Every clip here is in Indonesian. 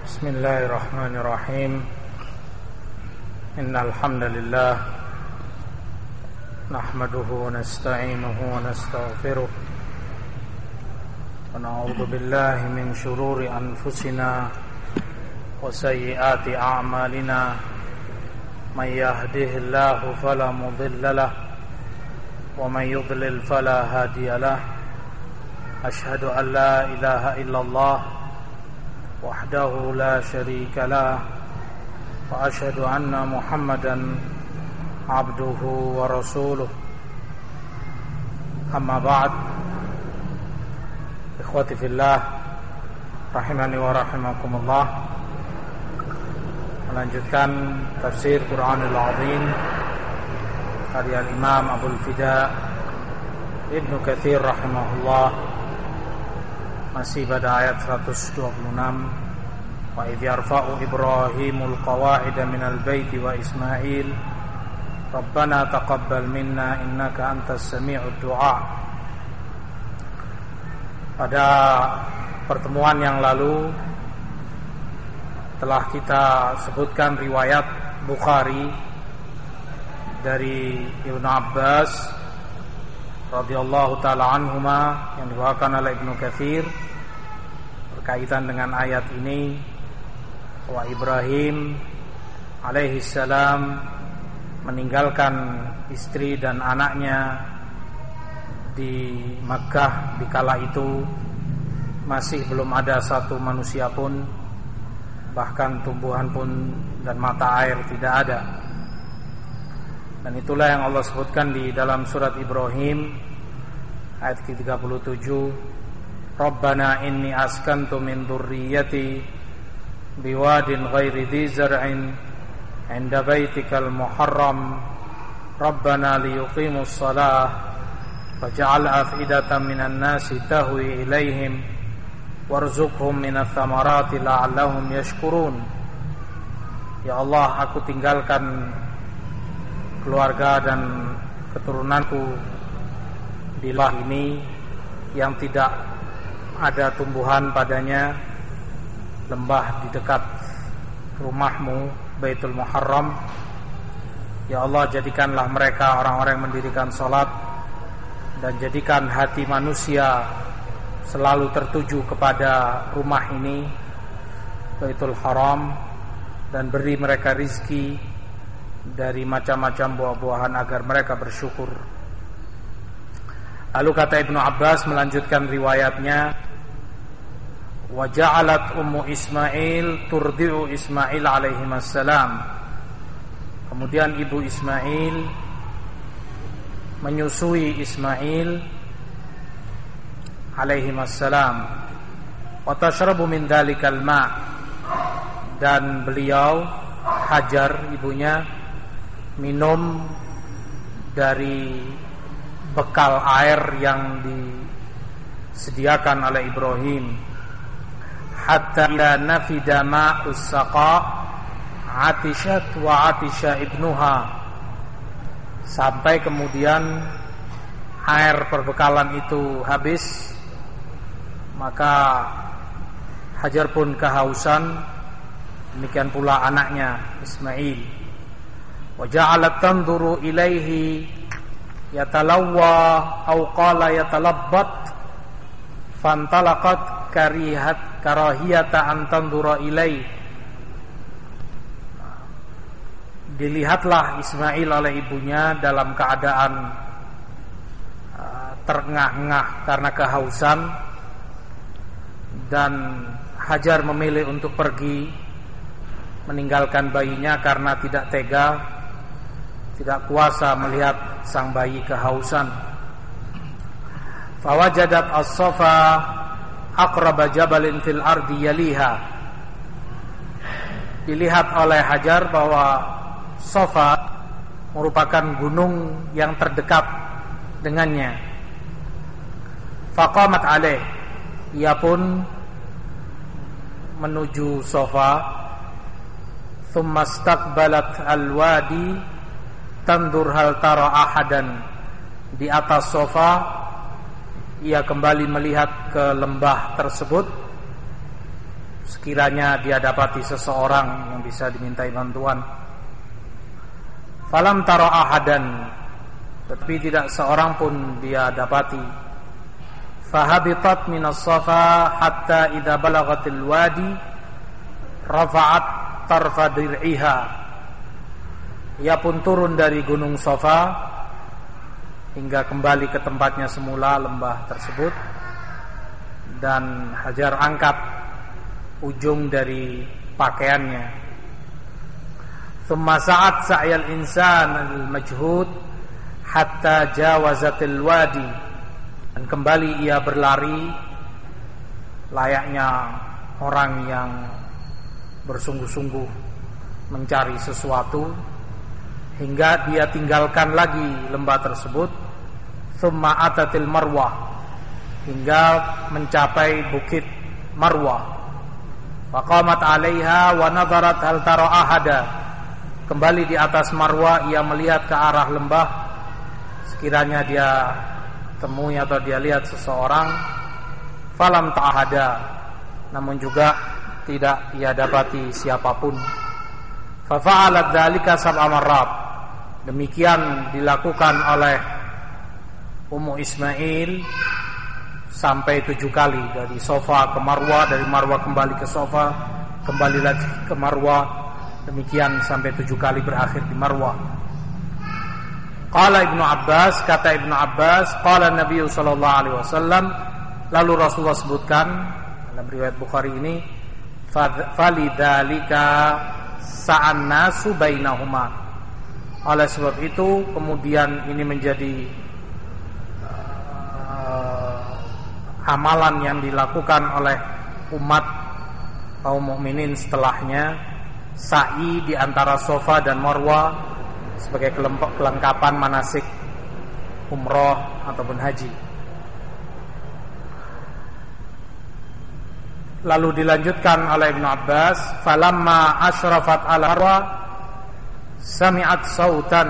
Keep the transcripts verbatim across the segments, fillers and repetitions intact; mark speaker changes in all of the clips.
Speaker 1: Bismillahirrahmanirrahim. Innal hamdalillah nahmaduhu wa nasta'inuhu wa nastaghfiruh wa na'udzu billahi min shururi anfusina wa sayyiati a'malina. May yahdihillahu fala mudilla lahu wa may yudlil fala hadiya lahu. Asyhadu an la ilaha illallah wahdahu la syarika lah wa asyhadu anna Muhammadan abduhu wa rasuluh. Amma ba'd. Ikhwati fillah rahimani wa rahimakumullah. Melanjutkan tafsir Quranul Azim karya Imam Abul Fida Ibnu Katsir rahimahullah. Masih pada ayat seratus dua puluh enam. Wa idh yarfa'u Ibrahimul qawa'ida minal baiti wa Ismail Rabbana taqabbal minna innaka antas sami'ud du'a. Pada pertemuan yang lalu telah kita sebutkan riwayat Bukhari dari Ibnu Abbas radhiyallahu ta'ala anhuma yang dibawakan oleh Ibnu Katsir berkaitan dengan ayat ini. Wa Ibrahim alaihi salam meninggalkan istri dan anaknya di Makkah di kala itu masih belum ada satu manusia pun, bahkan tumbuhan pun dan mata air tidak ada. Dan itulah yang Allah sebutkan di dalam surat Ibrahim ayat ke tiga puluh tujuh. Rabbana inni askantu min dzurriyyati biwadin ghairi dzi zar'in 'inda baitikal muharram Rabbana liyuqimus shalah faj'al af'idatan minan nasi tahwi ilaihim warzuqhum minats thamarati la'allahum yashkurun. Ya Allah, aku tinggalkan keluarga dan keturunanku di lah ini yang tidak ada tumbuhan padanya, lembah di dekat rumahmu Baitul Muharram. Ya Allah, jadikanlah mereka orang-orang yang mendirikan salat dan jadikan hati manusia selalu tertuju kepada rumah ini Baitul Haram, dan beri mereka rizki dari macam-macam buah-buahan agar mereka bersyukur. Lalu kata Ibnu Abbas melanjutkan riwayatnya, wa ja'alat ummu Ismail turdi'u Ismail alaihi wassalam. Kemudian ibu Ismail menyusui Ismail alaihi wassalam. Wa tashrabu min dzalikal ma', dan beliau Hajar ibunya minum dari bekal air yang disediakan oleh Ibrahim. Hatta ila nafida ma'us saqa atishat wa atisha ibnuha, sampai kemudian air perbekalan itu habis, maka Hajar pun kehausan, demikian pula anaknya Ismail. Wa ja'alat tanzuru ilaihi yatalawwa aw qala yatalabbat fantalaqat karihat karahiyata an tanzura ilaihi. Dilihatlah Ismail oleh ibunya dalam keadaan uh, terengah-engah karena kehausan, dan Hajar memilih untuk pergi meninggalkan bayinya karena tidak tega, tidak kuasa melihat sang bayi kehausan. Fawajadat as-Safa aqraba jabalin fil ardi yaliha. Dilihat oleh Hajar bahwa Safa merupakan gunung yang terdekat dengannya. Faqamat alaih, ia pun menuju Safa. Thumma istaqbalat al-wadi tandur hal tara ahadan. Di atas Safa ia kembali melihat ke lembah tersebut sekiranya dia dapati seseorang yang bisa dimintai bantuan. Falam tara ahadan, tetapi tidak seorang pun dia dapati. Fahabitat minas safa hatta idza balagatil wadi rafa'at tarfa dir'iha. Ia pun turun dari gunung Safa hingga kembali ke tempatnya semula, lembah tersebut, dan hajar angkat ujung dari pakaiannya. Thumma sa'at sa'yal insan al-majhud hatta jawazatil wadi, dan kembali ia berlari layaknya orang yang bersungguh-sungguh mencari sesuatu hingga dia tinggalkan lagi lembah tersebut. Thumma atatil marwah, hingga mencapai bukit Marwah. Faqamat 'alaiha wa nadharat hal tara ahada. Kembali di atas Marwah, ia melihat ke arah lembah, sekiranya dia temui atau dia lihat seseorang. Falam ta'ahada, namun juga tidak ia dapati siapapun. Fa fa'alat dzalika sab'a marrat. Demikian dilakukan oleh Ummu Ismail sampai tujuh kali, dari Safa ke Marwah, dari Marwah kembali ke Safa, kembali lagi ke Marwah, demikian sampai tujuh kali, berakhir di Marwah. Qala Ibnu Abbas, kata Ibnu Abbas, qala Nabi sallallahu alaihi wasallam, lalu Rasulullah sebutkan dalam riwayat Bukhari ini, falidzalika sa'an nasu bainahuma. Oleh sebab itu kemudian ini menjadi amalan yang dilakukan oleh umat kaum mukminin setelahnya, sa'i di antara Safa dan Marwah sebagai kelengkapan manasik umroh ataupun haji. Lalu dilanjutkan oleh Ibnu Abbas, falamma asyrafat ala Marwah sami'at sautan.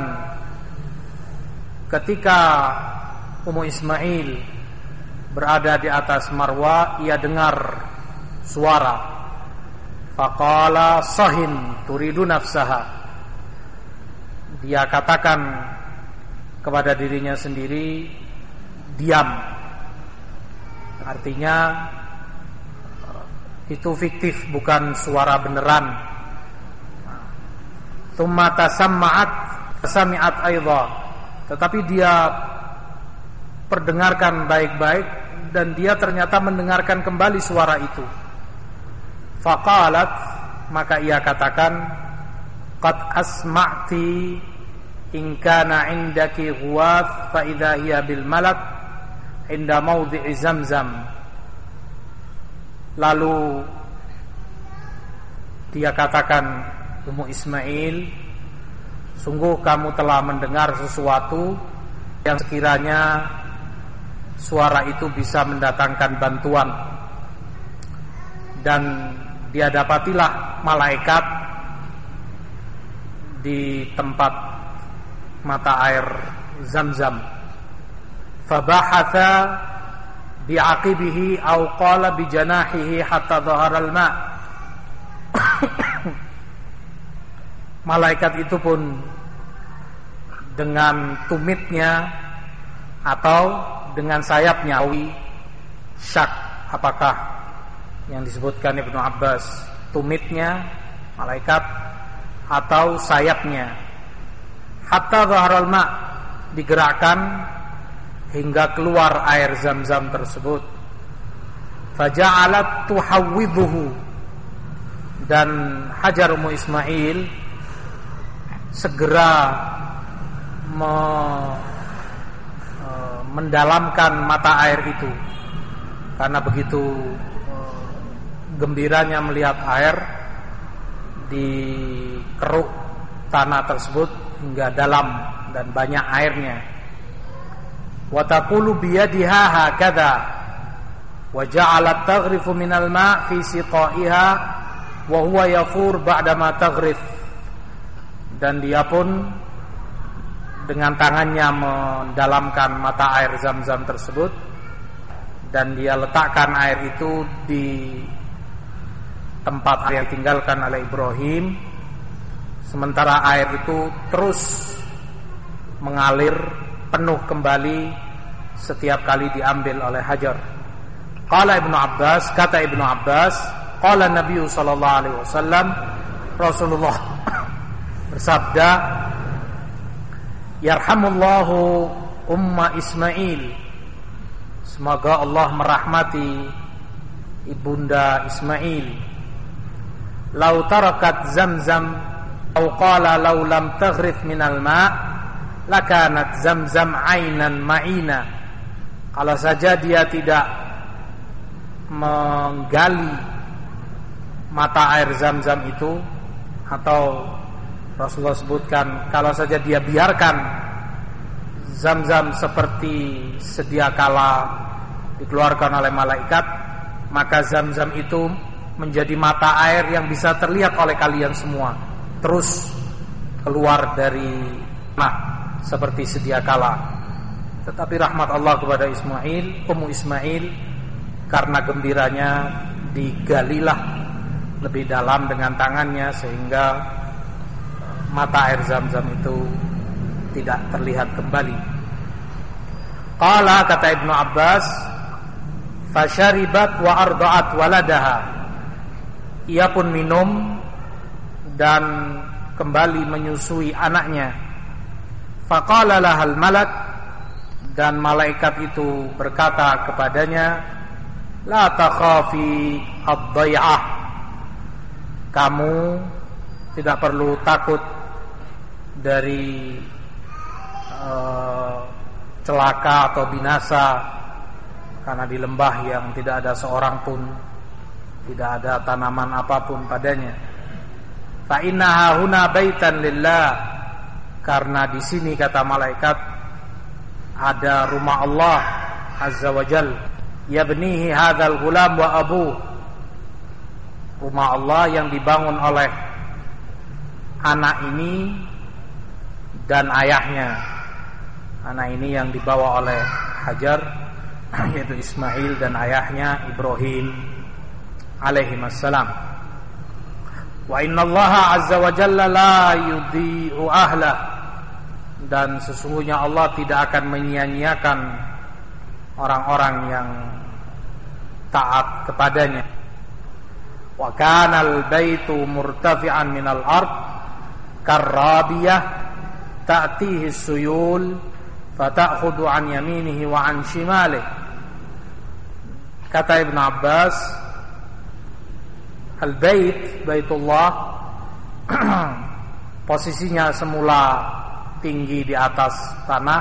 Speaker 1: Ketika Ummu Ismail berada di atas Marwah, ia dengar suara. Faqala sahin turidu nafsaha. Dia katakan kepada dirinya sendiri, diam. Artinya itu fiktif, bukan suara beneran. Tsumma tasamma'at sami'at aidha. Tetapi dia perdengarkan baik-baik, dan dia ternyata mendengarkan kembali suara itu. Faqalat, maka ia katakan, qad asma'ti in kana indaki ghuwath fa idza hiya bil malak inda mawdi'i zamzam. Lalu dia katakan, Ummu Ismail, sungguh kamu telah mendengar sesuatu yang sekiranya suara itu bisa mendatangkan bantuan. Dan dia dapatilah malaikat di tempat mata air Zamzam. Fabahatha bi'aqibihi aw qala bijanahihi hatta dhahara al-ma'. Malaikat itu pun dengan tumitnya atau dengan sayapnya, syak apakah yang disebutkan Ibnu Abbas, tumitnya malaikat atau sayapnya, hatta dhaharal ma', digerakkan hingga keluar air Zamzam tersebut. Faja'alat tuhawwidhuhu, dan Hajar Ummu Ismail segera me, e, mendalamkan mata air itu, karena begitu e, gembiranya melihat air di keruk tanah tersebut hingga dalam dan banyak airnya. Wa taqulu biyadiha hakadha wa ja'alat taghrifu minal ma' fi siqaiha wa huwa yafur ba'da ma taghrif. Dan dia pun dengan tangannya mendalamkan mata air Zamzam tersebut, dan dia letakkan air itu di tempat yang ditinggalkan oleh Ibrahim, sementara air itu terus mengalir penuh kembali setiap kali diambil oleh Hajar. Qala Ibnu Abbas, kata Ibnu Abbas, qala Nabi sallallahu alaihi wasallam, Rasulullah bersabda, yarhamullahu umma Ismail, semoga Allah merahmati ibunda Ismail. Lau tarakat Zamzam atau qala lau lam taghrif minal ma' lakanat Zamzam ainan ma'ina. Kalau saja dia tidak menggali mata air Zamzam itu, atau Rasulullah sebutkan kalau saja dia biarkan Zamzam seperti sedia kala dikeluarkan oleh malaikat, maka Zamzam itu menjadi mata air yang bisa terlihat oleh kalian semua, terus keluar dari nah seperti sedia kala. Tetapi rahmat Allah kepada Ismail, Ummu Ismail, karena gembiranya digalilah lebih dalam dengan tangannya sehingga mata air Zamzam itu tidak terlihat kembali. Qala, kata Ibnu Abbas, fasyaribat wa arda'at waladaha, ia pun minum dan kembali menyusui anaknya. Faqala lahal malak, dan malaikat itu berkata kepadanya, la takhafi ad-dai'ah, kamu tidak perlu takut dari uh, celaka atau binasa, karena di lembah yang tidak ada seorang pun, tidak ada tanaman apapun padanya. Fa innaha huna baitan lillah, karena di sini, kata malaikat, ada rumah Allah azza wa jal, yabnihi hadzal ghulam wa abu, rumah Allah yang dibangun oleh anak ini dan ayahnya. Anak ini yang dibawa oleh Hajar, yaitu Ismail, dan ayahnya Ibrahim alaihi wassalam. Wa innallaha azza wa jalla la yudhi'u ahla, dan sesungguhnya Allah tidak akan menyia-nyiakan orang-orang yang taat kepadanya. Wa kana al-baitu murtafi'an minal ard karrabiyah ta'tihi suyul fata'khudhu an yaminihi wa an shimalihi. Kata Ibn Abbas, al-bait, Baitullah, posisinya semula tinggi di atas tanah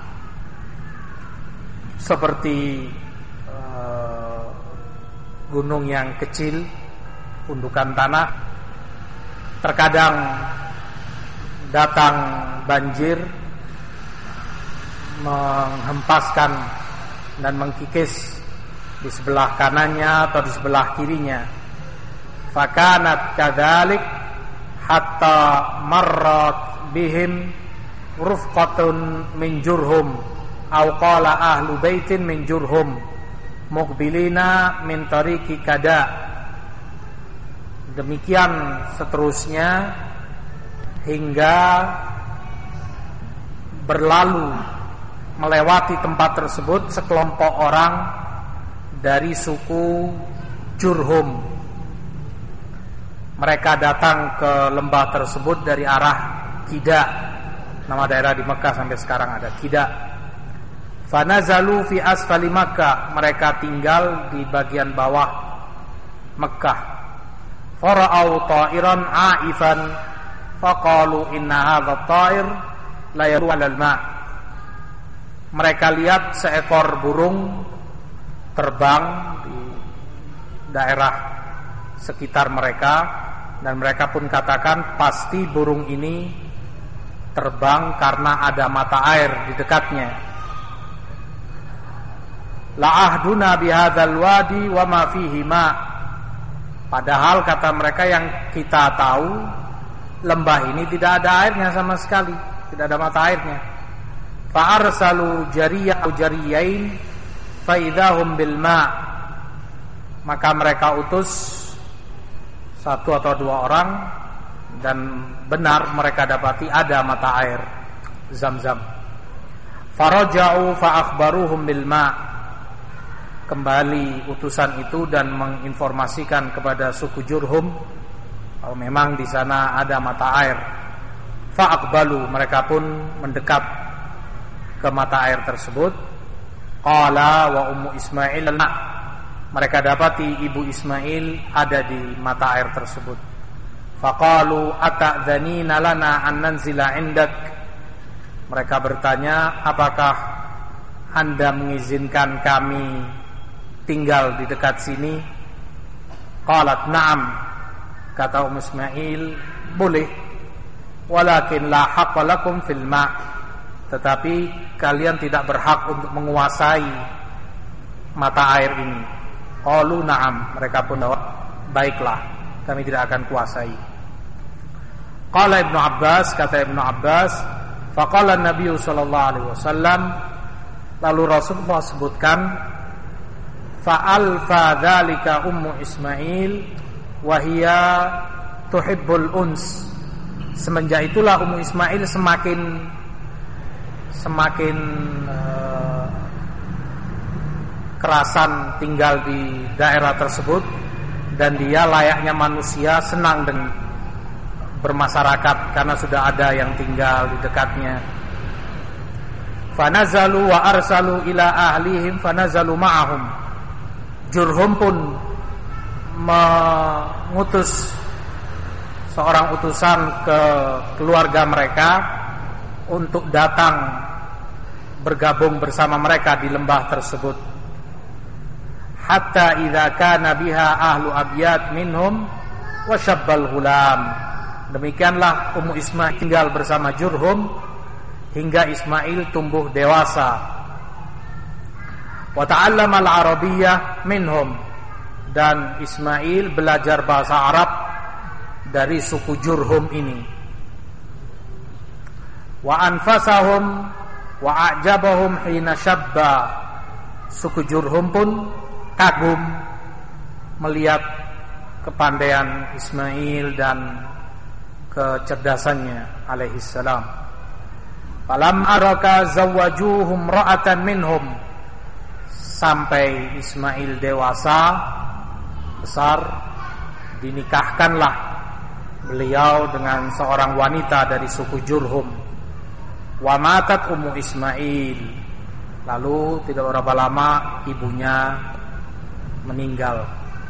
Speaker 1: seperti uh, gunung yang kecil, gundukan tanah. Terkadang datang banjir menghempaskan dan mengkikis di sebelah kanannya atau di sebelah kirinya. Fakanat kadzalik hatta marrat bihim rufqatun min Jurhum aw qala ahlu baitin min Jurhum muqbilina min tariqi kada. Demikian seterusnya hingga berlalu melewati tempat tersebut sekelompok orang dari suku Jurhum. Mereka datang ke lembah tersebut dari arah Kida. Nama daerah di Mekah sampai sekarang ada Kida. Fanazalu fi asfali Makkah, mereka tinggal di bagian bawah Mekah. Fara'au ta'iran a'ifan faqalu inna hadha ta'ir la yaru 'alal ma'. Mereka lihat seekor burung terbang di daerah sekitar mereka, dan mereka pun katakan pasti burung ini terbang karena ada mata air di dekatnya. La ahduna bihadzal wadi wa ma fihi ma. Padahal kata mereka yang kita tahu, lembah ini tidak ada airnya sama sekali, tidak ada mata airnya. Fa arsalu jariyah atau jariyain fa idahum bil ma. Maka mereka utus satu atau dua orang, dan benar mereka dapati ada mata air Zam-Zam. Faraja'u fa akhbaruhum bil ma'. Kembali utusan itu dan menginformasikan kepada suku Jurhum kalau memang di sana ada mata air. Fa aqbalu, mereka pun mendekat ke mata air tersebut. Qala wa ummu Ismail, mereka dapati ibu Ismail ada di mata air tersebut. Faqalu ata'dhanina lana an nanzila indak. Mereka bertanya, apakah Anda mengizinkan kami tinggal di dekat sini? Qalat na'am, kata Ummu Ismail, boleh. Walakin la haqqa lakum fil ma', tetapi kalian tidak berhak untuk menguasai mata air ini. Qalu na'am, mereka pun jawab, baiklah, kami tidak akan kuasai. Qala Ibnu Abbas, kata Ibnu Abbas, faqala Nabi sallallahu alaihi wasallam, lalu Rasulullah sebutkan, fa'alfa dzalika ummu Ismail wa hiya tuhibbul uns. Semenjak itulah Ummu Ismail semakin semakin uh, kerasan tinggal di daerah tersebut, dan dia layaknya manusia senang dengan bermasyarakat karena sudah ada yang tinggal di dekatnya. Fanazalu wa arsalu ila ahlihim fanazalu ma'ahum. Jurhum pun mengutus seorang utusan ke keluarga mereka untuk datang bergabung bersama mereka di lembah tersebut. Hatta idza kana biha ahlu abyad minhum wa syabbal ghulam. Demikianlah Ummu Ismail tinggal bersama Jurhum hingga Ismail tumbuh dewasa. Wa ta'allama al-arabiyyah minhum, dan Ismail belajar bahasa Arab dari suku Jurhum ini. Wa anfasahum wa a'jabahum hina syabba. Suku Jurhum pun kagum melihat kepandaian Ismail dan kecerdasannya alaihi salam. Falam araka zawwajuhum ra'atan minhum. Sampai Ismail dewasa besar, dinikahkanlah beliau dengan seorang wanita dari suku Jurhum. Wa matat Ummu Ismail. Lalu tidak berapa lama ibunya meninggal.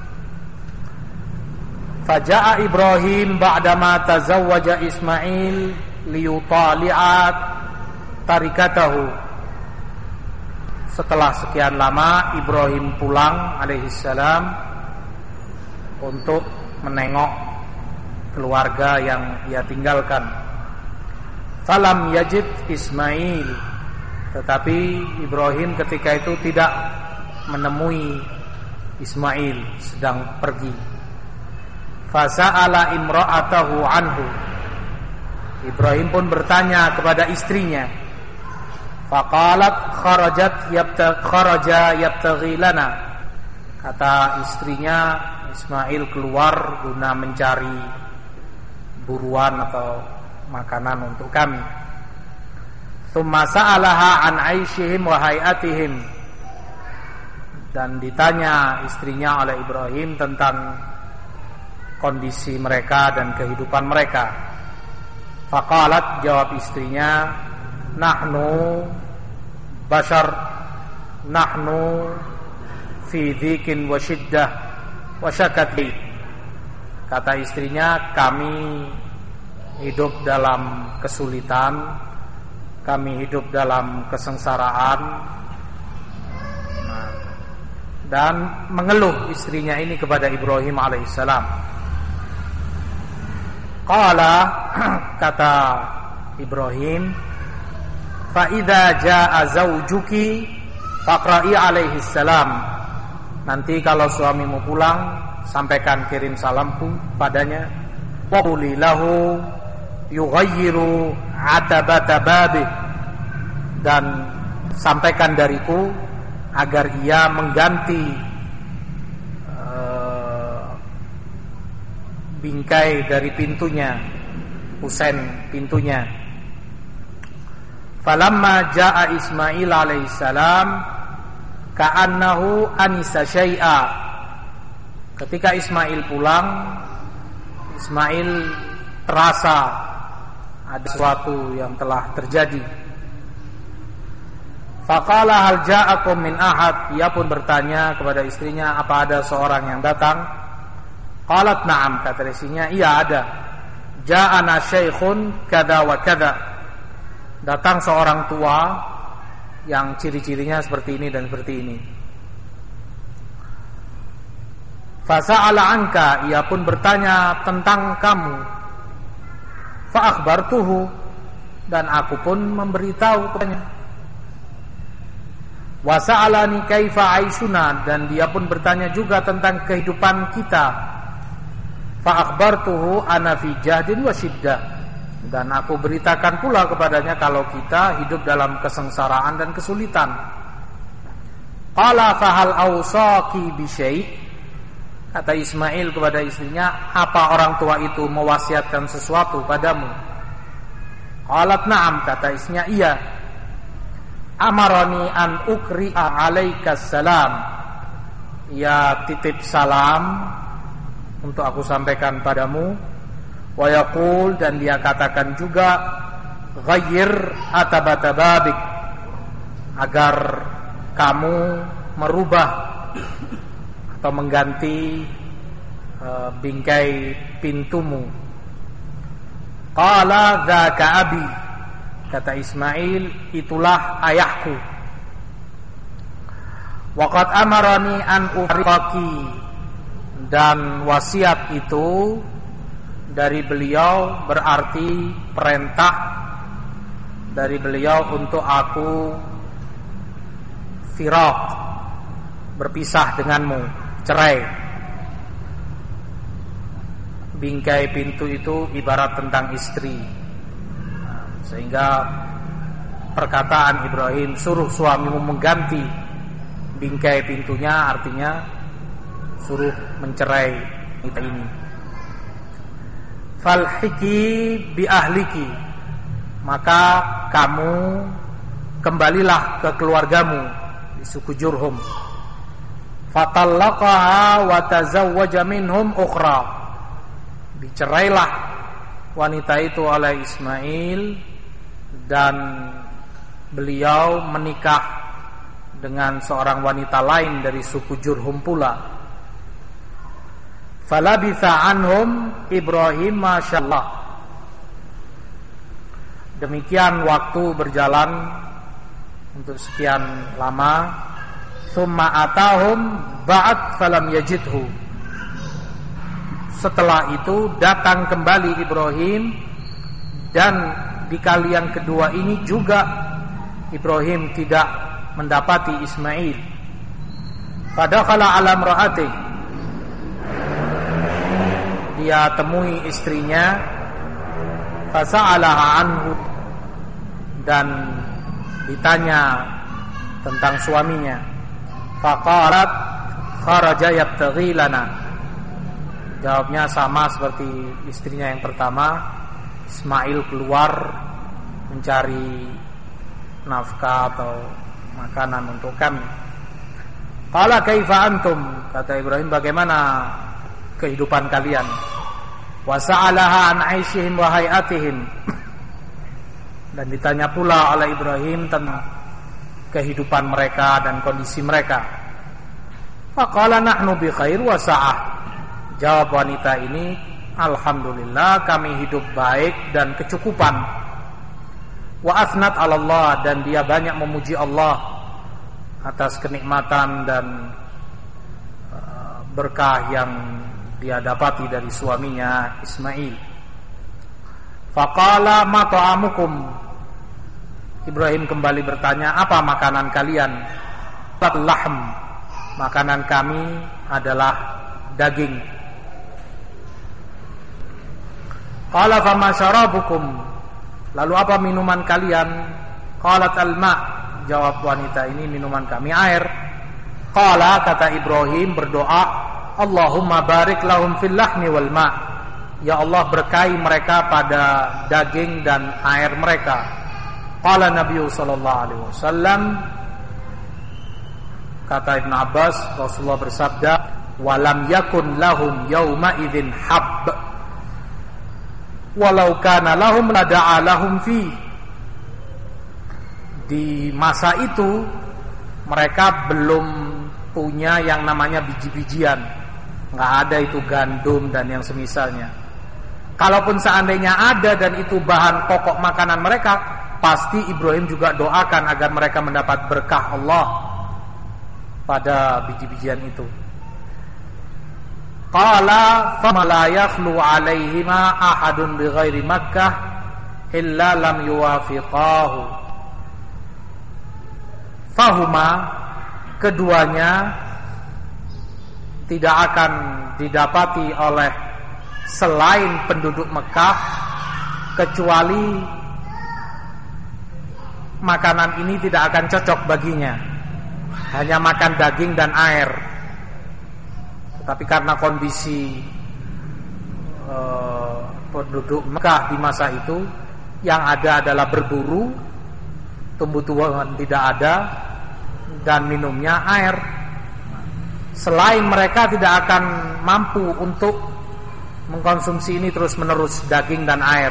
Speaker 1: Faja'a Ibrahim ba'dama tazawwaja Ismail liyutali'at tarikatahu. Setelah sekian lama Ibrahim pulang alaihi salam untuk menengok keluarga yang ia tinggalkan. Falam yajid Ismail, tetapi Ibrahim ketika itu tidak menemui Ismail, sedang pergi. Fasa'ala imra'atahu anhu. Ibrahim pun bertanya kepada istrinya. Faqalat kharajat yabta kharaja yabtaghi lana. Kata istrinya, Ismail keluar guna mencari buruan atau makanan untuk kami. Tsumma sa'alaha an aishihim wa hayatihim. Dan ditanya istrinya oleh Ibrahim tentang kondisi mereka dan kehidupan mereka. Faqalat, jawab istrinya, nahnu bashar, nahnu fi dhikin wa shiddah wa syakati. Kata istrinya, kami hidup dalam kesulitan, kami hidup dalam kesengsaraan. Nah, dan mengeluh istrinya ini kepada Ibrahim alaihissalam. Qala, kata Ibrahim, fa idza jaa zawjuki faqra'i alaihissalam. Nanti kalau suamimu pulang, sampaikan kirim salamku padanya. Wa quli lahu yughayyiru atabata babih, dan sampaikan dariku agar ia mengganti uh, bingkai dari pintunya, kusen pintunya. Falamma jaa Ismail alaihissalam ka'annahu anisa syai'a. Ketika Ismail pulang, Ismail terasa ada sesuatu yang telah terjadi. Faqala hal ja'akum min ahad. Ia pun bertanya kepada istrinya, apa ada seorang yang datang? Qalat na'am, kata istrinya, iya ada. Ja'ana syaikhun kada wa kada. Datang seorang tua yang ciri-cirinya seperti ini dan seperti ini. Fasa'ala anka, ia pun bertanya tentang kamu. Fa'akhbartuhu, dan aku pun memberitahu kepadanya. Wasa'alani kaifa aishuna, dan dia pun bertanya juga tentang kehidupan kita. Fa'akhbartuhu ana fi jahdin wa syiddah, dan aku beritakan pula kepadanya kalau kita hidup dalam kesengsaraan dan kesulitan. Qala fahal awsaki bi syai', kata Ismail kepada istrinya, apa orang tua itu mewasiatkan sesuatu padamu? Qalat na'am, kata istrinya, iya. Amarani an ukri'a alaikas salam, ia titip salam untuk aku sampaikan padamu. Wa yaqul, dan dia katakan juga, ghayyir atabata babik, agar kamu merubah atau mengganti uh, bingkai pintumu. Qala dzaka abi, kata Ismail, itulah ayahku. Waqad amarani an ufriqaki, dan wasiat itu dari beliau berarti perintah dari beliau untuk aku firaq, berpisah denganmu, cerai. Bingkai pintu itu ibarat tentang istri, sehingga perkataan Ibrahim, suruh suamimu mengganti bingkai pintunya, artinya suruh mencerai kita ini. Falhiki bi ahliki, maka kamu kembalilah ke keluargamu di suku Jurhum. Fatallaqaha wa tazawwaja minhum ukhra, dicerailah wanita itu oleh Ismail dan beliau menikah dengan seorang wanita lain dari suku Jurhum pula. Falabitha anhum Ibrahim masyaallah. Demikian waktu berjalan untuk sekian lama. Tsumma atahum ba'd falam yajidhu. Setelah itu datang kembali Ibrahim, dan di kali yang kedua ini juga Ibrahim tidak mendapati Ismail. Fadakhala ala imra'atihi, dia temui istrinya. Fasa'alaha anhu, dan ditanya tentang suaminya. Faqalat kharaja yabtaghi lana, jawabnya sama seperti istrinya yang pertama. Ismail keluar mencari nafkah atau makanan untuk kami. Qala kaifa antum, kata Ibrahim, bagaimana kehidupan kalian? Wa sa'alaha an aishihim wa hayatihim, dan ditanya pula oleh Ibrahim tentang kehidupan mereka dan kondisi mereka. Faqala nahnu bi khair wa sa'ah, jawab wanita ini, alhamdulillah kami hidup baik dan kecukupan. Wa athnat 'ala Allah, dan dia banyak memuji Allah atas kenikmatan dan uh, berkah yang dia dapati dari suaminya Ismail. Faqala ma ta'amukum, Ibrahim kembali bertanya, apa makanan kalian? Lahm, makanan kami adalah daging. Qala fama syarabukum, lalu apa minuman kalian? Qalat al-ma, jawab wanita ini, minuman kami air. Qala, kata Ibrahim berdoa, Allahumma barik lahum fil lahmi wal ma', ya Allah berkahi mereka pada daging dan air mereka. Qala Nabi sallallahu alaihi wasallam, kata Ibn Abbas, Rasulullah bersabda, walam yakun lahum yauma idzin hab walau kana lahum lada'a lahum fi. Di masa itu mereka belum punya yang namanya biji-bijian, nggak ada itu gandum dan yang semisalnya. Kalaupun seandainya ada dan itu bahan pokok makanan mereka, pasti Ibrahim juga doakan agar mereka mendapat berkah Allah pada biji-bijian itu. Qala fama la yakhlu alaihima ahadun bighairi Makkah illa lam yuwafiqahu. Fahuma, keduanya tidak akan didapati oleh selain penduduk Mekah kecuali makanan ini tidak akan cocok baginya, hanya makan daging dan air. Tapi karena kondisi uh, penduduk Mekah di masa itu yang ada adalah berburu, tumbuh-tumbuhan tidak ada, dan minumnya air. Selain mereka tidak akan mampu untuk mengkonsumsi ini terus-menerus, daging dan air.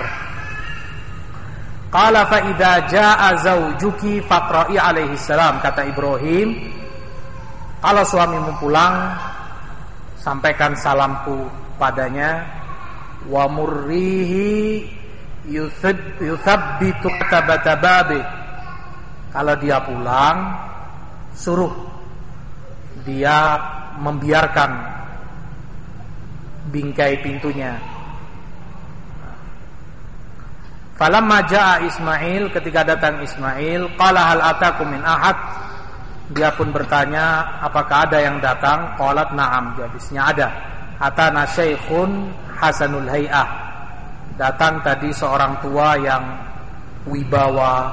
Speaker 1: Qala fa idza jaa zawjuki faqra'i alaihi salam, kata Ibrahim, kalau suamimu pulang sampaikan salamku padanya, wa murrihi yuthabbitu tabatababi. Kalau dia pulang, suruh dia membiarkan bingkai pintunya. Falamma jaa Ismail, ketika datang Ismail, qala hal atakum min ahad, dia pun bertanya, apakah ada yang datang? Qalat na'am, jawabnya ada. Atana syaikhun hasanul hay'ah, datang tadi seorang tua yang wibawa,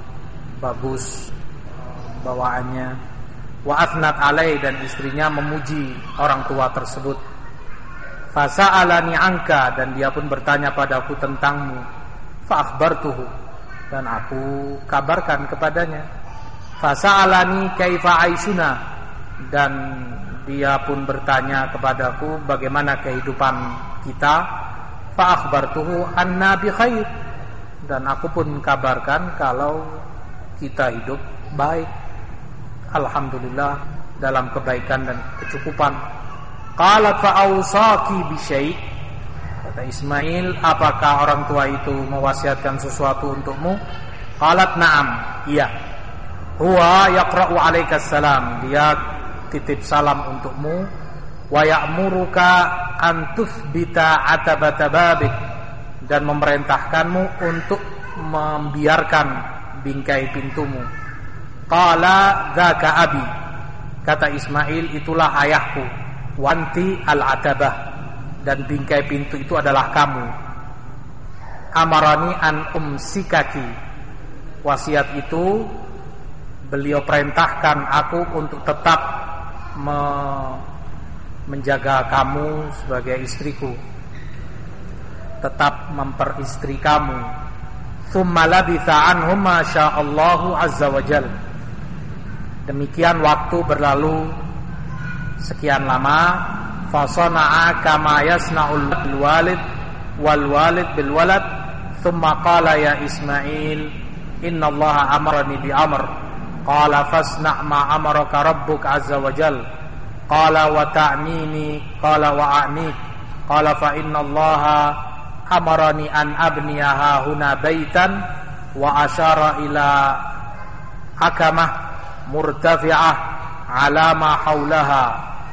Speaker 1: bagus bawaannya. Wa athnat alai, dan istrinya memuji orang tua tersebut. Fasa'alani anka, dan dia pun bertanya padaku tentangmu. Fa akhbartuhu, dan aku kabarkan kepadanya. Fasa'alani kaifa aishuna, dan dia pun bertanya kepadaku bagaimana kehidupan kita. Fa akhbartuhu anna bi khair, dan aku pun kabarkan kalau kita hidup baik, alhamdulillah, dalam kebaikan dan kecukupan. Qalat fa awsaki bi syai', kata Ismail, apakah orang tua itu mewasiatkan sesuatu untukmu? Qalat na'am, iya. Huwa yaqra'u alaikas salam, dia titip salam untukmu. Wa ya'muruka an tuthbita atabata babik, dan memerintahkanmu untuk membiarkan bingkai pintumu. Qala dzaka abi, kata Ismail, itulah ayahku. Wanti al-atabah, dan bingkai pintu itu adalah kamu. Amarani an umsikaki, wasiat itu beliau perintahkan aku untuk tetap me menjaga kamu sebagai istriku, tetap memperistri kamu. Tsumma labitha anhum ma sya'allahu azza wa jal, demikian waktu berlalu sekian lama. Fasana'a kama yasna'ul walid wal walid bil walad. Tsumma qala ya Ismail, inna allaha amarani bi amr. Qala fasna' ma amaraka rabbuk azza wa jal. Qala wa ta'nini, qala wa a'ni. Qala fa inna allaha amarani an abniyaha huna baitan, wa asyara ila akamah murtafi'ah ala ma haulaha.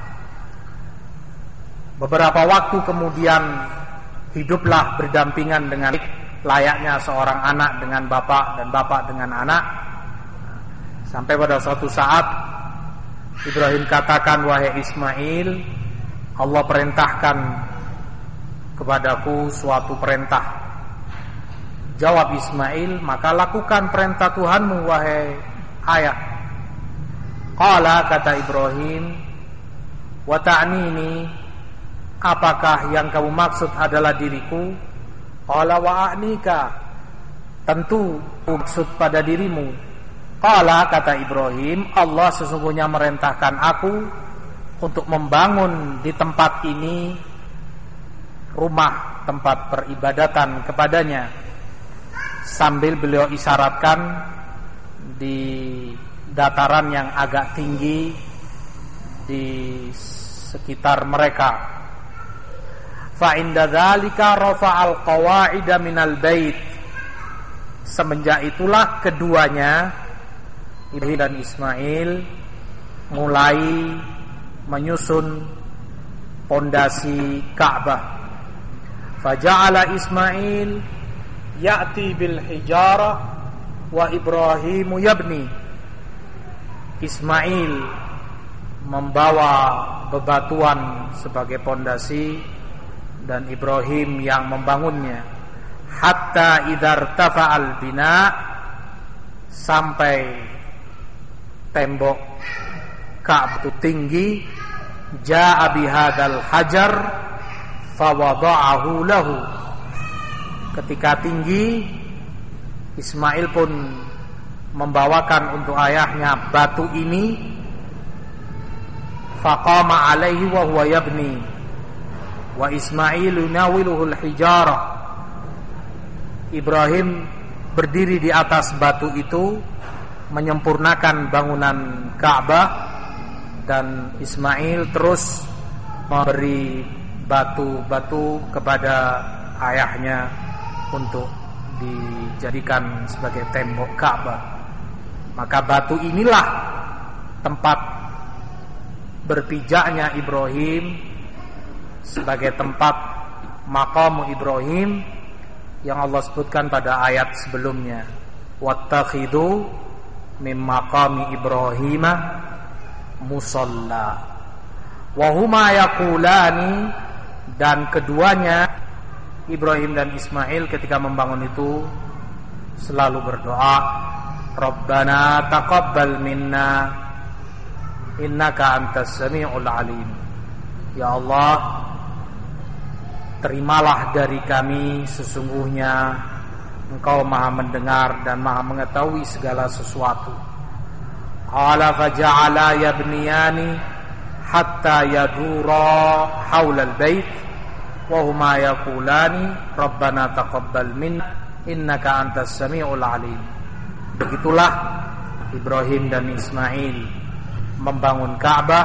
Speaker 1: Beberapa waktu kemudian hiduplah berdampingan dengan layaknya seorang anak dengan bapak dan bapak dengan anak. Sampai pada suatu saat Ibrahim katakan, wahai Ismail, Allah perintahkan kepadaku suatu perintah. Jawab Ismail, maka lakukan perintah Tuhanmu wahai ayah. Qala, kata Ibrahim, wa ta'nini, apakah yang kamu maksud adalah diriku? Qala wa a'nika, tentu maksud pada dirimu. Qala, kata Ibrahim, Allah sesungguhnya merintahkan aku untuk membangun di tempat ini rumah, tempat peribadatan kepadanya. Sambil beliau isyaratkan di dataran yang agak tinggi di sekitar mereka. Fa inda dzalika rafa'al qawa'ida minal bait. Semenjak itulah keduanya, Ibrahim dan Ismail, mulai menyusun pondasi Ka'bah. Faja'ala Ismail ya'ti bil hijarah wa Ibrahimu yabni. Ismail membawa bebatuan sebagai pondasi dan Ibrahim yang membangunnya. Hatta idhar tafa'al bina, sampai tembok Ka'bah itu tinggi. Ja'a bihadal hajar fawada'ahu lahu. Ketika tinggi, Ismail pun membawakan untuk ayahnya batu ini. Faqama alaihi wa huwa yabni wa Ismail yunawiluhul hijarah. Ibrahim berdiri di atas batu itu menyempurnakan bangunan Ka'bah, dan Ismail terus memberi batu-batu kepada ayahnya untuk dijadikan sebagai tembok Ka'bah. Maka batu inilah tempat berpijaknya Ibrahim sebagai tempat maqam Ibrahim yang Allah sebutkan pada ayat sebelumnya. Wattakhidu mim maqami Ibrahim musalla. Wa huma yaqulani, dan keduanya Ibrahim dan Ismail ketika membangun itu selalu berdoa, Rabbana taqabbal minna innaka antas sami'ul alim. Ya Allah, terimalah dari kami, sesungguhnya Engkau maha mendengar dan maha mengetahui segala sesuatu. Qala faja'ala yabniyani hatta yadura haulal bait wa huma yaqulani Rabbana taqabbal minna innaka antas sami'ul alim. Begitulah Ibrahim dan Ismail membangun Ka'bah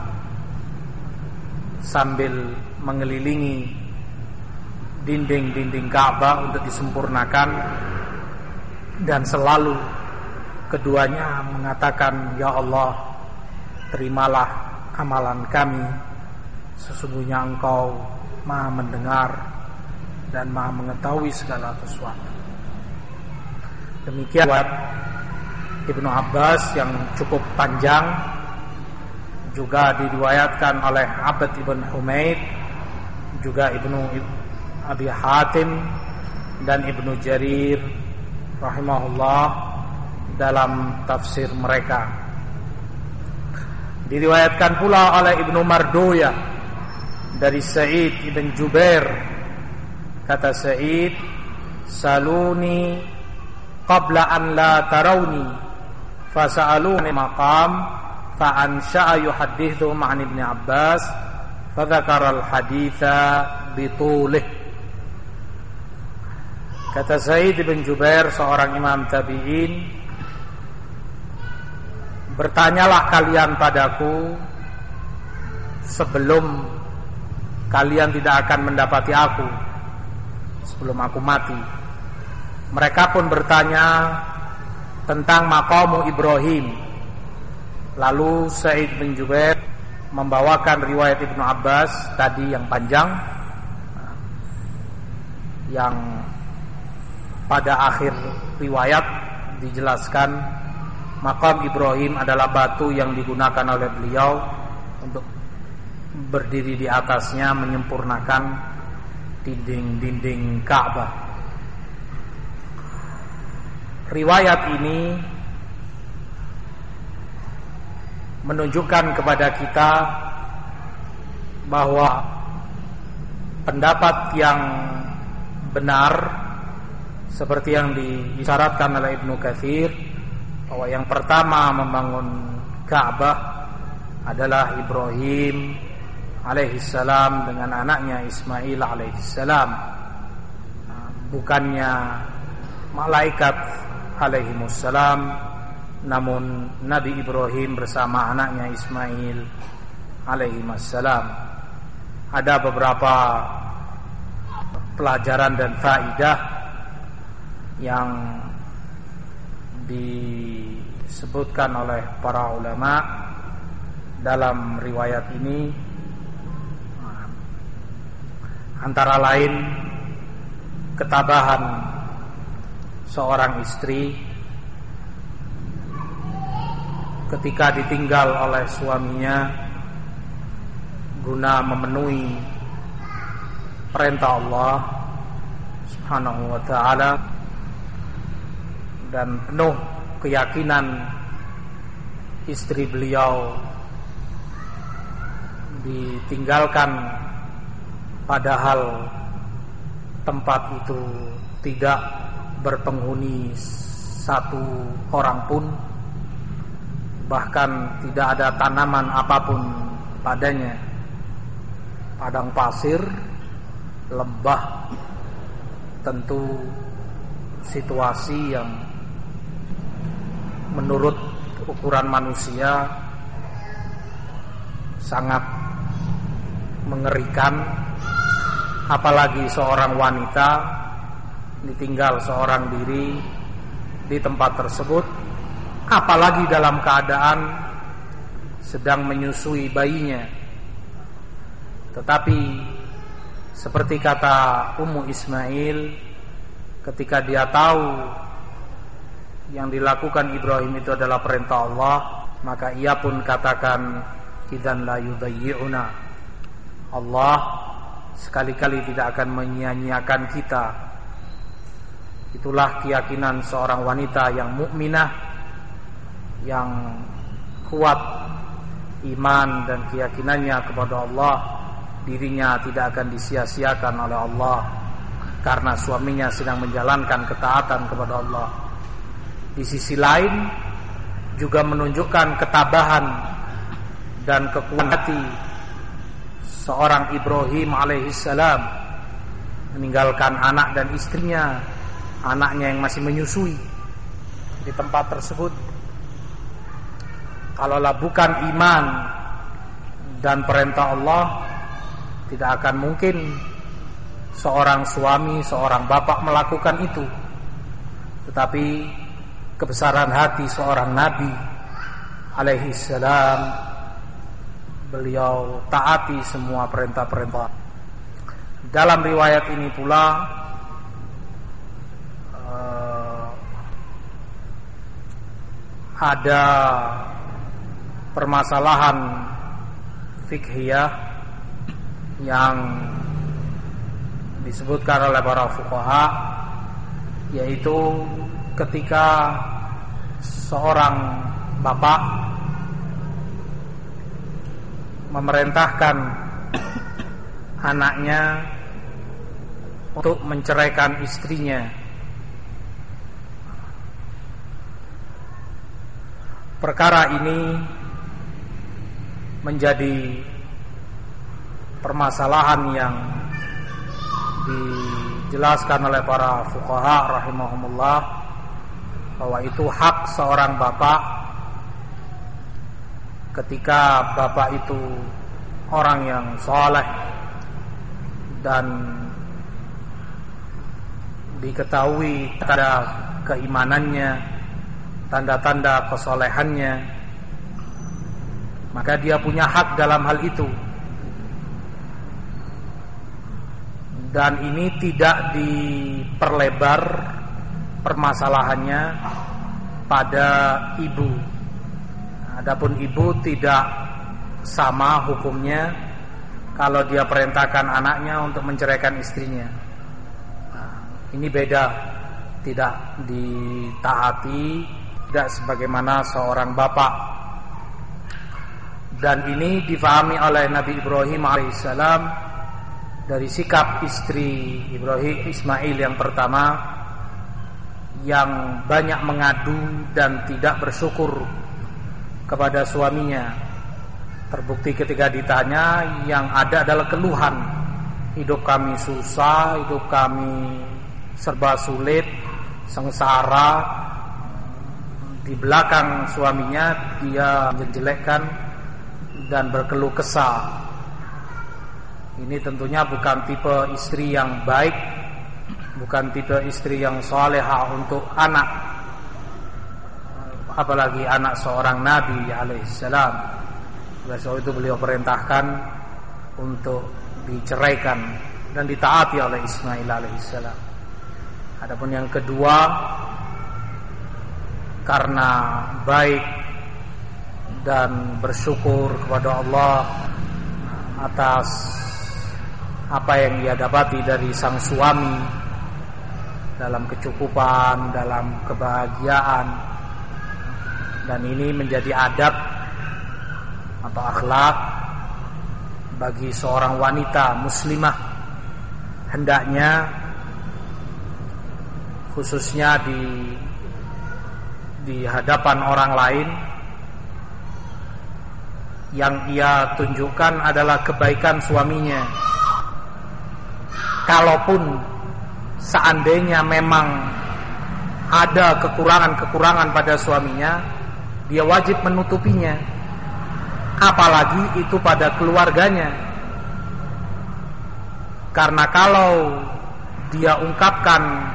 Speaker 1: sambil mengelilingi dinding-dinding Ka'bah untuk disempurnakan, dan selalu keduanya mengatakan, Ya Allah, terimalah amalan kami, sesungguhnya Engkau maha mendengar dan maha mengetahui segala sesuatu. Demikian buat Ibnu Abbas yang cukup panjang, juga diriwayatkan oleh Abd ibn Humaid, juga Ibnu Abi Hatim dan Ibnu Jarir rahimahullah dalam tafsir mereka. Diriwayatkan pula oleh Ibnu Mardoya dari Sa'id ibn Jubair, kata Sa'id, saluni qabla an la tarawni fasa'aluni maqam fa'ansha'a yuhaddithuhum an Ibn Abbas fadzakara al-haditha bitulih. Kata Sa'id bin Jubair, seorang imam tabi'in, bertanyalah kalian padaku sebelum kalian tidak akan mendapati aku, sebelum aku mati. Mereka pun bertanya tentang maqamu Ibrahim. Lalu Sa'id bin Jubair membawakan riwayat Ibnu Abbas tadi yang panjang, yang pada akhir riwayat dijelaskan maqam Ibrahim adalah batu yang digunakan oleh beliau untuk berdiri di atasnya menyempurnakan dinding-dinding Ka'bah. Riwayat ini menunjukkan kepada kita bahwa pendapat yang benar seperti yang diisyaratkan oleh Ibnu Katsir, bahwa yang pertama membangun Ka'bah adalah Ibrahim alaihissalam dengan anaknya Ismail alaihissalam, bukannya malaikat alaihimussalam, namun Nabi Ibrahim bersama anaknya Ismail alaihimussalam. Ada beberapa pelajaran dan faidah yang disebutkan oleh para ulama dalam riwayat ini, antara lain ketabahan seorang istri ketika ditinggal oleh suaminya guna memenuhi perintah Allah Subhanahu wa ta'ala, dan penuh keyakinan istri beliau ditinggalkan padahal tempat itu tidak berpenghuni satu orang pun, bahkan tidak ada tanaman apapun padanya, padang pasir, lembah. Tentu situasi yang menurut ukuran manusia sangat mengerikan, apalagi seorang wanita ditinggal seorang diri di tempat tersebut, apalagi dalam keadaan sedang menyusui bayinya. Tetapi seperti kata Ummu Ismail, ketika dia tahu yang dilakukan Ibrahim itu adalah perintah Allah, maka ia pun katakan, idzan la yudayyi'una, Allah sekali-kali tidak akan menyia-nyiakan kita. Itulah keyakinan seorang wanita yang mukminah, yang kuat iman dan keyakinannya kepada Allah. Dirinya tidak akan disia-siakan oleh Allah karena suaminya sedang menjalankan ketaatan kepada Allah. Di sisi lain juga menunjukkan ketabahan dan kekuatan hati seorang Ibrahim alaihissalam meninggalkan anak dan istrinya, anaknya yang masih menyusui di tempat tersebut. Kalaulah bukan iman dan perintah Allah, tidak akan mungkin seorang suami, seorang bapak melakukan itu. Tetapi kebesaran hati seorang Nabi alaihissalam, beliau taati semua perintah-perintah. Dalam riwayat ini pula uh, ada permasalahan fikhiyah yang disebutkan oleh para fuqaha, yaitu ketika seorang bapak memerintahkan anaknya untuk menceraikan istrinya, perkara ini menjadi permasalahan yang dijelaskan oleh para fuqaha rahimahumullah, bahwa itu hak seorang bapak ketika bapak itu orang yang saleh dan diketahui tanda keimanannya, tanda-tanda kesolehannya, maka dia punya hak dalam hal itu. Dan ini tidak diperlebar permasalahannya pada ibu. Adapun ibu tidak sama hukumnya kalau dia perintahkan anaknya untuk menceraikan istrinya. Nah, ini beda, tidak ditaati, tidak sebagaimana seorang bapak. Dan ini difahami oleh Nabi Ibrahim alaihissalam dari sikap istri Ibrahim Ismail yang pertama, yang banyak mengadu dan tidak bersyukur kepada suaminya. Terbukti ketika ditanya, yang ada adalah keluhan, hidup kami susah, hidup kami serba sulit, sengsara. Di belakang suaminya dia menjelekkan dan berkeluh kesah. Ini tentunya bukan tipe istri yang baik, bukan tipe istri yang salehah untuk anak, apalagi anak seorang Nabi alaihissalam. Oleh sebab itu beliau perintahkan untuk diceraikan dan ditaati oleh Ismail alaihissalam. Adapun yang kedua, karena baik dan bersyukur kepada Allah atas apa yang ia dapati dari sang suami dalam kecukupan, dalam kebahagiaan, dan ini menjadi adab atau akhlak bagi seorang wanita muslimah, hendaknya khususnya di di hadapan orang lain, yang ia tunjukkan adalah kebaikan suaminya. Kalaupun seandainya memang ada kekurangan-kekurangan pada suaminya, dia wajib menutupinya, apalagi itu pada keluarganya. Karena kalau dia ungkapkan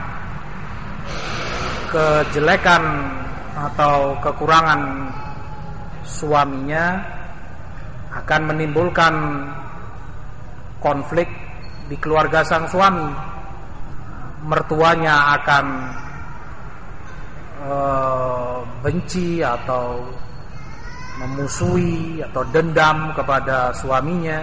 Speaker 1: kejelekan atau kekurangan suaminya, akan menimbulkan konflik di keluarga sang suami. Mertuanya akan e, benci atau memusuhi atau dendam kepada suaminya.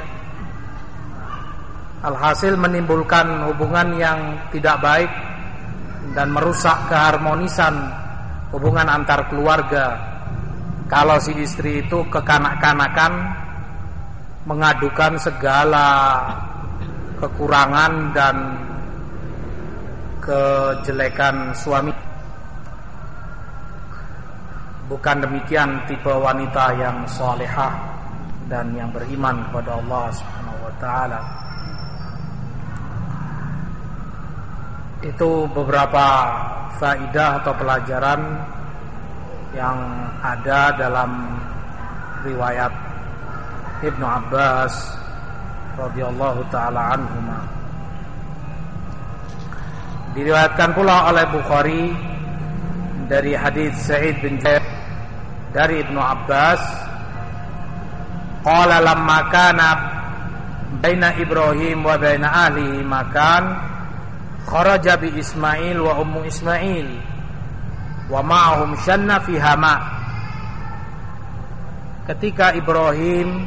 Speaker 1: Alhasil menimbulkan hubungan yang tidak baik dan merusak keharmonisan hubungan antar keluarga. Kalau si istri itu kekanak-kanakan mengadukan segala kekurangan dan kejelekan suami. Bukan demikian tipe wanita yang salehah dan yang beriman kepada Allah Subhanahu wa taala. Itu beberapa faidah atau pelajaran yang ada dalam riwayat Ibnu Abbas radhiyallahu taala anhuma. Diriwayatkan pula oleh Bukhari dari hadis Sa'id bin Jubair dari Ibnu Abbas, qala lamma kana baina Ibrahim wa baina ahlihi makan kharaja bi Ismail wa ummu Ismail wa ma'ahum shanna fi hama. Ketika Ibrahim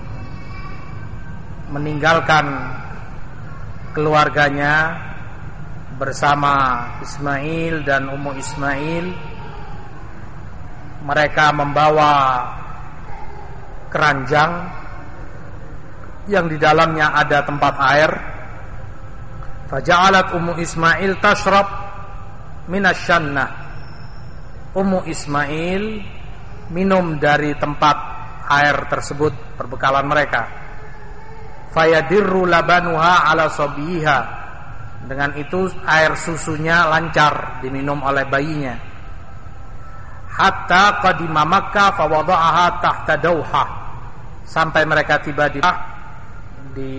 Speaker 1: meninggalkan keluarganya bersama Ismail dan ummu Ismail, mereka membawa keranjang yang di dalamnya ada tempat air. Faja'alat ummu Ismail tashrab minasyannah. Ummu Ismail minum dari tempat air tersebut, perbekalan mereka. Fayadirru labanuha ala sabiha. Dengan itu air susunya lancar diminum oleh bayinya. Hatta qadima Makkah fawada'aha tahta dauhah. Sampai mereka tiba di di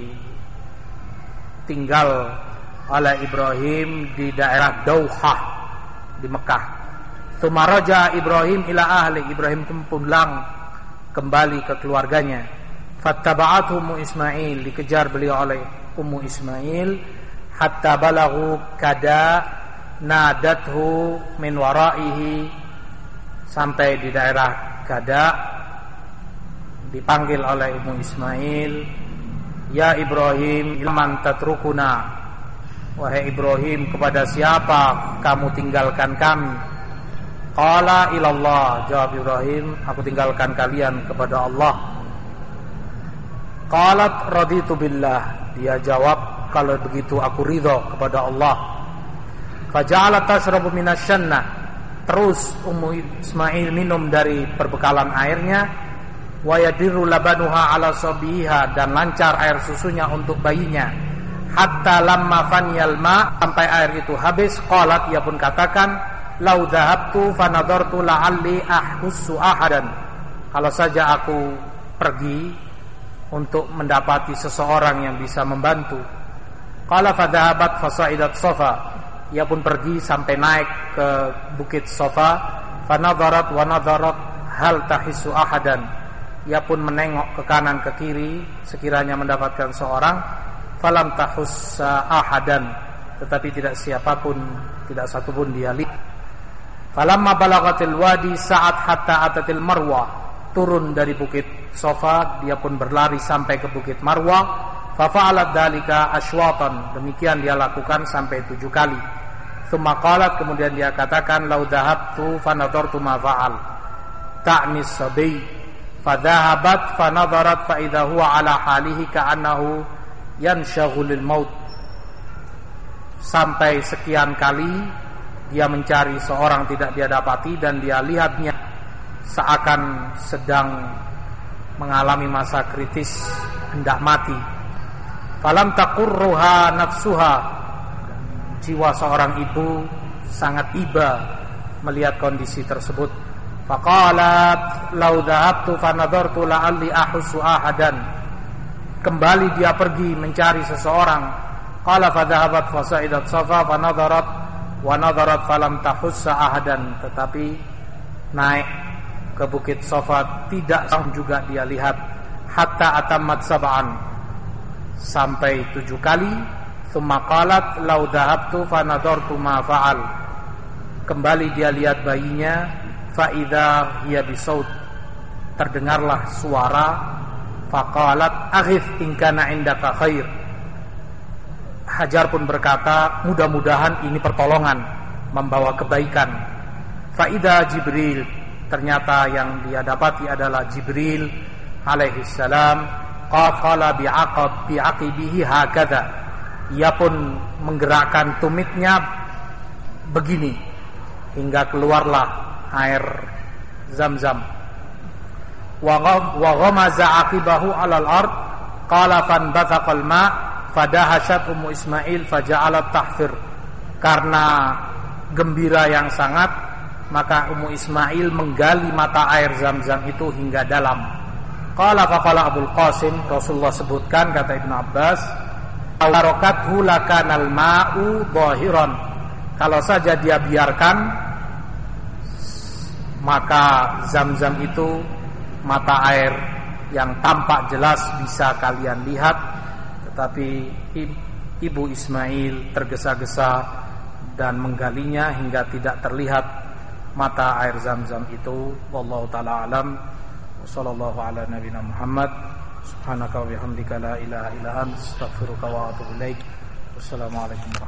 Speaker 1: tinggal oleh Ibrahim di daerah Dauhah di Mekah. Tsumma raja Ibrahim ila ahli. Ibrahim pulang kembali ke keluarganya. Fattaba'athu ummu Ismail. Dikejar beliau oleh ummu Ismail hatta balaghu kada nadathu min waraihi. Sampai di daerah Kada dipanggil oleh ummu Ismail, ya Ibrahim, ilman tatrukuna. Wahai Ibrahim, kepada siapa kamu tinggalkan kami? Qala ilallah. Jawab Ibrahim, aku tinggalkan kalian kepada Allah. Qalat raditu billah. Dia jawab, kalau begitu aku ridho kepada Allah. Faja'alat tashrabu minasyannah. Terus Ummu Ismail minum dari perbekalan airnya. Wa yadirru labanuha ala sabiha, dan lancar air susunya untuk bayinya. Hatta lamma faniyal ma, sampai air itu habis. Qalat, ia pun katakan, lau dhahabtu fanadartu la'alli ahussu ahadan. Kalau saja aku pergi untuk mendapati seseorang yang bisa membantu. Qala fadhahabat fasaidat Safa. Ia pun pergi sampai naik ke bukit Safa. Fanadharat wa nadharat hal tahissu ahadan. Ia pun menengok ke kanan ke kiri sekiranya mendapatkan seorang. Falam tahussa ahadan, tetapi tidak siapapun, tidak satupun dia lihat. Falamma balagatil wadi sa'at hatta atatil marwa. Turun dari bukit Safa, dia pun berlari sampai ke bukit Marwa. Fa fa'alat dzalika asywatan, demikian dia lakukan sampai tujuh kali. Tsumma qalat, kemudian dia katakan, lau dhahabtu fa nadartu ma fa'al ta'nis sabi. Fa dhahabat fa nadarat fa idza huwa ala halihi ka'annahu yanshaghulul maut. Sampai sekian kali dia mencari seorang tidak dia dapati, dan dia lihatnya seakan sedang mengalami masa kritis, hendak mati. Falam taqurruha nafsuha, jiwa seorang ibu sangat iba melihat kondisi tersebut. Faqalat lau dhahabtu fanadartu la'alli ahussu ahadan. Kembali dia pergi mencari seseorang. Qala fadhahabat fasaidat Safa fanadarat wa nadarat falam tahussa ahadan. Tetapi naik ke bukit Safa tidak juga dia lihat. Hatta atammat sab'an, sampai tujuh kali. Tsumma qalat lau dhahabtu fanadartu ma fa'al. Kembali dia lihat bayinya. Fa idza hiya bisaut, terdengarlah suara. Faqalat aghith in kana indaka khair. Hajar pun berkata, mudah-mudahan ini pertolongan, membawa kebaikan. Fa idza Jibril, ternyata yang dia dapati adalah Jibril alaihi salam. Qafala bi'aqab bi'aqibihi hakadha. Ia pun menggerakkan tumitnya begini hingga keluarlah air Zam-Zam. Wa ghamaza aqibahu 'alal ard. Qala fanbathaqal ma' fadahashat Ummu Ismail faja'alat tahfir. Karena gembira yang sangat, maka Ummu Ismail menggali mata air Zam-Zam itu hingga dalam. Qala faqala Abul Qasim, Rasulullah sebutkan, kata Ibnu Abbas, awarakathu lakanal ma'u dhahiran. Kalau saja dia biarkan, maka Zam-Zam itu, mata air yang tampak jelas bisa kalian lihat. Tetapi Ibu Ismail tergesa-gesa dan menggalinya hingga tidak terlihat mata air Zam-Zam itu. Wallahu ta'ala alam. Wassallallahu ala nabiyina Muhammad. Subhanaka wa bihamdika la ilaha illa anta astaghfiruka wa atubu ilaik. Wassalamualaikum warahmatullahi wabarakatuh.